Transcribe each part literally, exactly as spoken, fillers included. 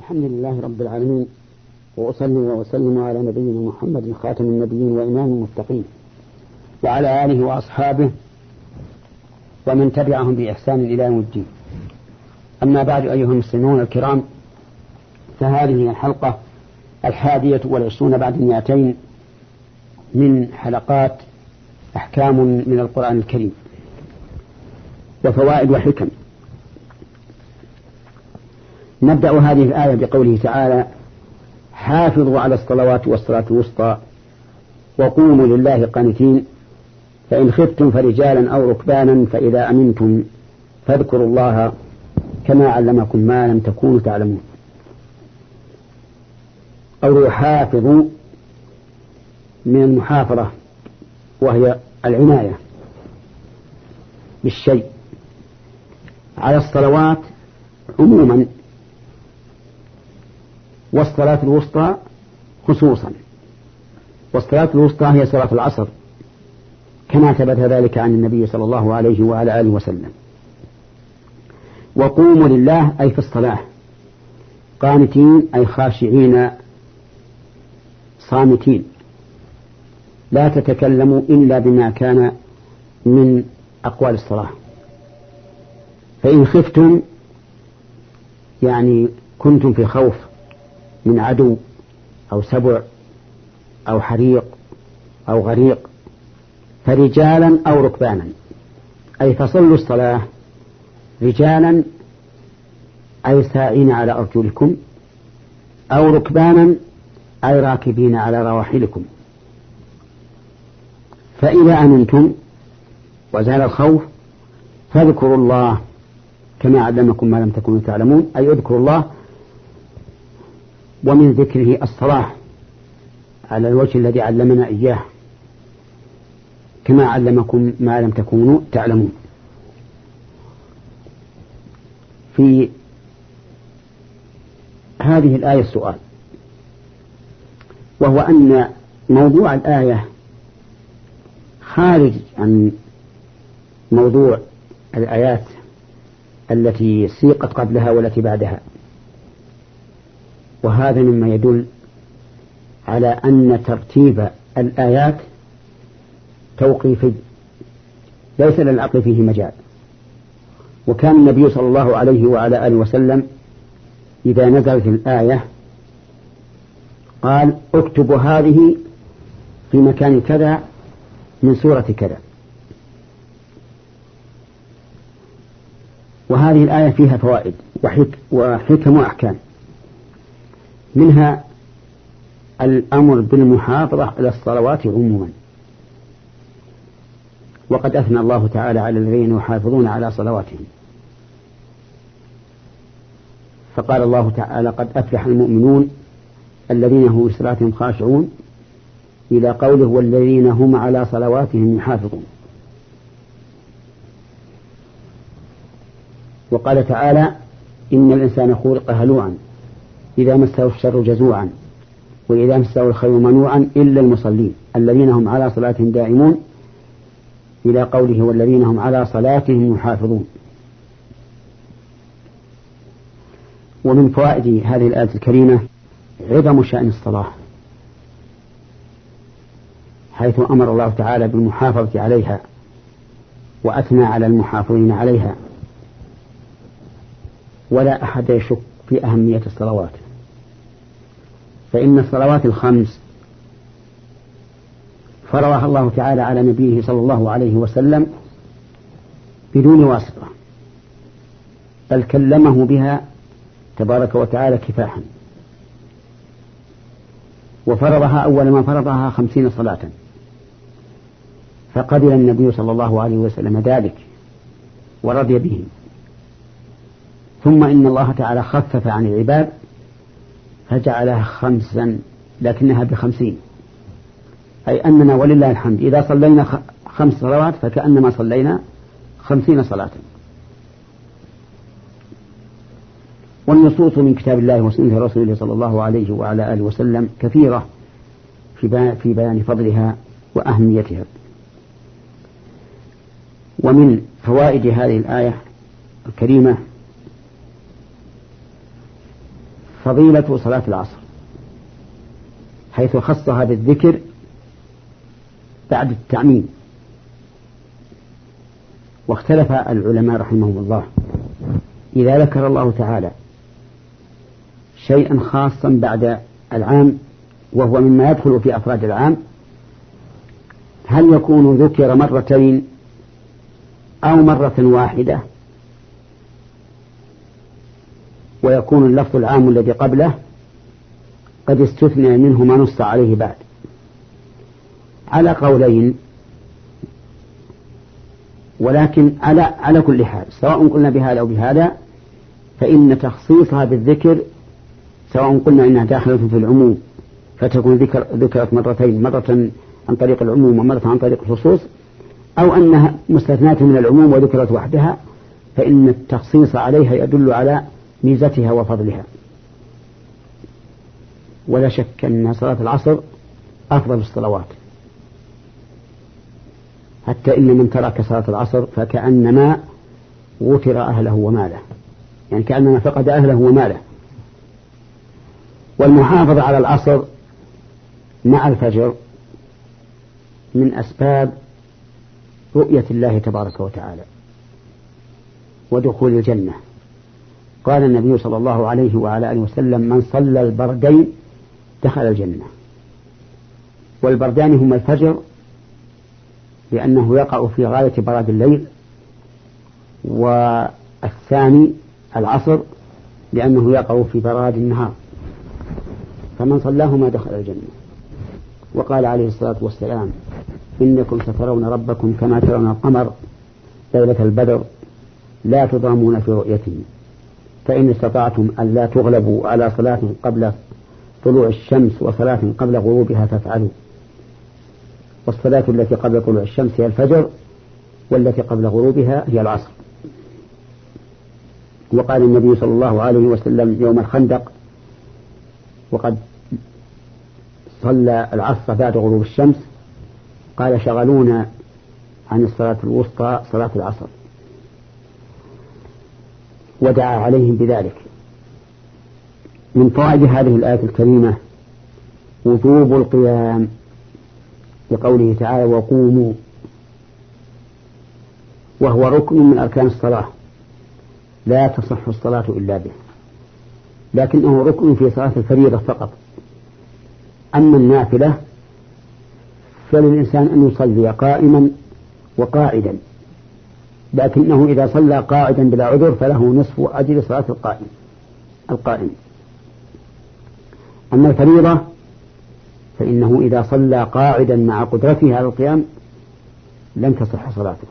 الحمد لله رب العالمين، وأصلي وأسلم على نبينا محمد خاتم النبيين وإمام المتقين، وعلى آله وأصحابه ومن تبعهم بإحسان إلى يوم الدين. أما بعد، أيها المسلمون الكرام، فهذه الحلقة الحادية والعشرون بعد المئتين من حلقات أحكام من القرآن الكريم وفوائد وحكم. نبدأ هذه الآية بقوله تعالى: حافظوا على الصلوات والصلاة الوسطى وقوموا لله قانتين، فإن خفتم فرجالا أو ركبانا فإذا أمنتم فاذكروا الله كما علمكم ما لم تكونوا تعلمون. أو يحافظوا من المحافظة، وهي العناية بالشيء، على الصلوات عموما والصلاة الوسطى خصوصا. والصلاة الوسطى هي صلاة العصر كما ثبت ذلك عن النبي صلى الله عليه وعلى آله وسلم. وقوموا لله أي في الصلاة قانتين أي خاشعين صامتين، لا تتكلموا إلا بما كان من أقوال الصلاة. فإن خفتم يعني كنتم في خوف من عدو أو سبع أو حريق أو غريق، فرجالا أو ركبانا أي فصلوا الصلاة رجالا أي ساعين على أرجلكم، أو ركبانا أي راكبين على رواحلكم. فإذا أمنتم وزال الخوف فاذكروا الله كما علمكم ما لم تكونوا تعلمون، أي اذكروا الله، ومن ذكره الصلاة على الوجه الذي علمنا إياه كما علمكم ما لم تكونوا تعلمون. في هذه الآية السؤال، وهو أن موضوع الآية خارج عن موضوع الآيات التي سيقت قبلها والتي بعدها، وهذا مما يدل على أن ترتيب الآيات توقيفي ليس للعقل فيه مجال. وكان النبي صلى الله عليه وعلى آله وسلم إذا نزلت الآية قال: اكتبوا هذه في مكان كذا من سورة كذا. وهذه الآية فيها فوائد وحكم وأحكام، منها الأمر بالمحافظة على الصلوات عموما، وقد أثنى الله تعالى على الذين يحافظون على صلواتهم، فقال الله تعالى: قد أفلح المؤمنون الذين هم في صلاتهم خاشعون، إلى قوله: والذين هم على صلواتهم يحافظون. وقال تعالى: إن الإنسان خلق هلوعا إذا مسه الشر جزوعا وإذا مسه الخير منوعا إلا المصلين الذين هم على صلاتهم دائمون، إلى قوله: والذين هم على صلاتهم يحافظون. ومن فوائد هذه الآية الكريمة عظم شأن الصلاة، حيث أمر الله تعالى بالمحافظة عليها وأثنى على المحافظين عليها، ولا أحد يشك في أهمية الصلوات، فإن الصلوات الخمس فرضها الله تعالى على نبيه صلى الله عليه وسلم بدون واسطة، بل كلمه بها تبارك وتعالى كفاحا، وفرضها أول ما فرضها خمسين صلاة، فقبل النبي صلى الله عليه وسلم ذلك ورضي به. ثم إن الله تعالى خفف عن العباد فجعلها خمسا لكنها بخمسين، أي أننا ولله الحمد إذا صلينا خمس صلوات فكأنما صلينا خمسين صلاة. والنصوص من كتاب الله وسنة رسوله صلى الله عليه وعلى آله وسلم كثيرة في بيان فضلها وأهميتها. ومن فوائد هذه الآية الكريمة فضيلة صلاة العصر، حيث خصها بالذكر بعد التعميم. واختلف العلماء رحمهم الله، إذا ذكر الله تعالى شيئا خاصا بعد العام وهو مما يدخل في أفراد العام، هل يكون ذكر مرتين أو مرة واحدة ويكون اللفظ العام الذي قبله قد استثنى منه ما نص عليه بعد؟ على قولين، ولكن على على كل حال سواء قلنا بهذا أو بهذا فإن تخصيصها بالذكر، سواء قلنا إنها داخلة في العموم فتكون ذكر ذكرت مرتين، مرة عن طريق العموم ومرة عن طريق الخصوص، أو أنها مستثناة من العموم وذكرت وحدها، فإن التخصيص عليها يدل على ميزتها وفضلها. ولا شك أن صلاة العصر أفضل الصلوات، حتى إن من ترك صلاة العصر فكأنما غتر أهله وماله، يعني كأنما فقد أهله وماله. والمحافظة على العصر مع الفجر من أسباب رؤية الله تبارك وتعالى ودخول الجنة. قال النبي صلى الله عليه وعلى آله وسلم: من صلى البردين دخل الجنة. والبردان هما الفجر لأنه يقع في غاية براد الليل، والثاني العصر لأنه يقع في براد النهار، فمن صلاهما دخل الجنة. وقال عليه الصلاة والسلام: إنكم سترون ربكم كما ترون القمر ليلة البدر لا تضامون في رؤيته، فإن استطعتم أن لا تغلبوا على صلاة قبل طلوع الشمس وصلاة قبل غروبها فافعلوا. والصلاة التي قبل طلوع الشمس هي الفجر، والتي قبل غروبها هي العصر. وقال النبي صلى الله عليه وسلم يوم الخندق وقد صلى العصر بعد غروب الشمس، قال: شغلونا عن الصلاة الوسطى صلاة العصر، ودعا عليهم بذلك. من فوائد هذه الآية الكريمة وجوب القيام، بقوله تعالى: وقوموا، وهو ركن من أركان الصلاة لا تصح الصلاة إلا به، لكنه ركن في صلاة الفريضة فقط. أما النافلة فللإنسان أن يصلي قائما وقاعدا، لكنه إذا صلى قاعدا بلا عذر فله نصف أجر صلاة القائم القائم أما الفريضة فإنه إذا صلى قاعدا مع قدرته على القيام لن تصح صلاته،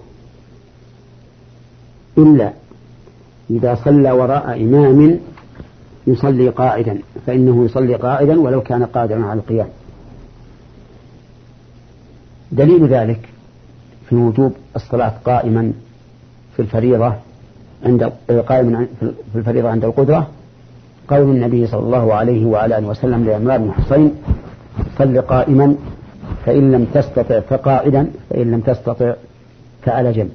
إلا إذا صلى وراء إمام يصلي قاعدا، فإنه يصلي قاعدا ولو كان قادرا على القيام. دليل ذلك في وجوب الصلاة قائما في الفريضة عند قائما في الفريضة عند القدرة قول النبي صلى الله عليه وعلى آله وسلم لعمران بن حسين: صل قائما فإن لم تستطع فقاعدا فإن لم تستطع فعلى جنب.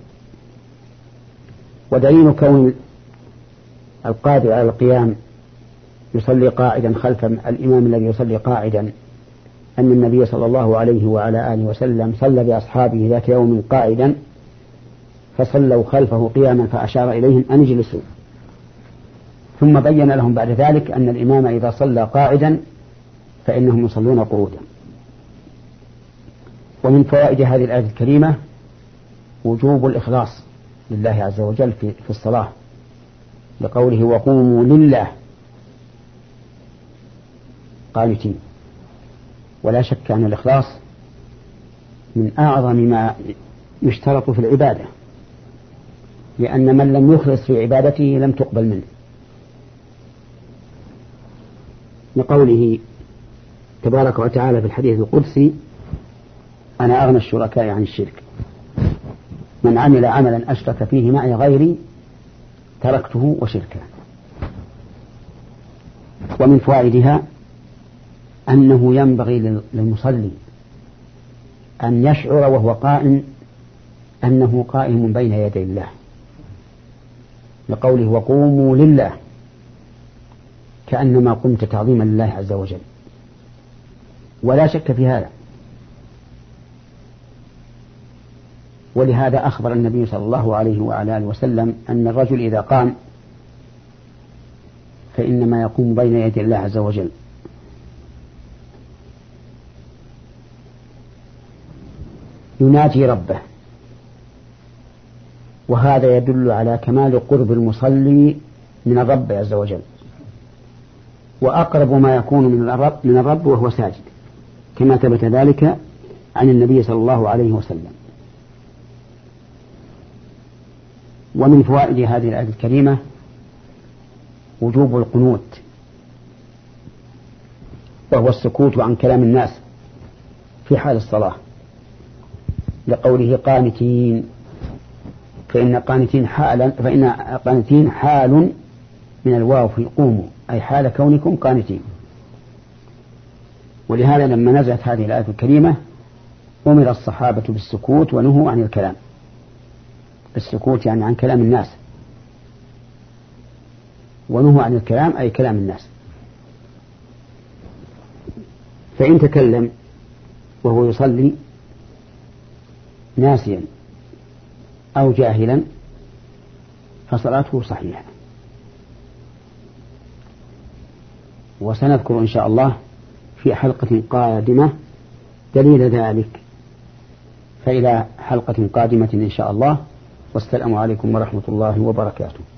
ودليل كون القادر على القيام يصلي قاعدا خلف الإمام الذي يصلي قاعدا أن النبي صلى الله عليه وعلى آله وسلم صلى بأصحابه ذات يوم قاعدا فصلوا خلفه قياما فأشار إليهم أن يجلسوا، ثم بين لهم بعد ذلك أن الإمام إذا صلى قاعدا فإنهم يصلون قعودا. ومن فوائد هذه الآية الكريمة وجوب الإخلاص لله عز وجل في الصلاة، لقوله: وقوموا لله قانتين. ولا شك أن الإخلاص من أعظم ما يشترط في العبادة، لأن من لم يخلص في عبادته لم تقبل منه، لقوله تبارك وتعالى في الحديث القدسي: أنا أغنى الشركاء عن الشرك، من عمل عملا أشرك فيه معي غيري تركته وشركه. ومن فوائدها أنه ينبغي للمصلي أن يشعر وهو قائم أنه قائم بين يدي الله، لقوله: وقوموا لله، كأنما قمت تعظيما لله عز وجل، ولا شك في هذا. ولهذا أخبر النبي صلى الله عليه وعلى آله وسلم أن الرجل إذا قام فإنما يقوم بين يدي الله عز وجل، يناجي ربه، وهذا يدل على كمال قرب المصلي من الرب عز وجل، وأقرب ما يكون من الرب من الرب وهو ساجد، كما ثبت ذلك عن النبي صلى الله عليه وسلم. ومن فوائد هذه الآية الكريمة وجوب القنوت، وهو السكوت عن كلام الناس في حال الصلاة، لقوله قانتين، فإن قانتين حالا فإن قانتين حال من الواو في قوموا، أي حال كونكم قانتين. ولهذا لما نزلت هذه الآية الكريمة أمر الصحابة بالسكوت ونهوا عن الكلام. السكوت يعني عن كلام الناس، ونهوا عن الكلام أي كلام الناس. فإن تكلم وهو يصلي ناسيا أو جاهلا فصلاته صحيحة. وسنذكر إن شاء الله في حلقة قادمة دليل ذلك، فإلى حلقة قادمة إن شاء الله، والسلام عليكم ورحمة الله وبركاته.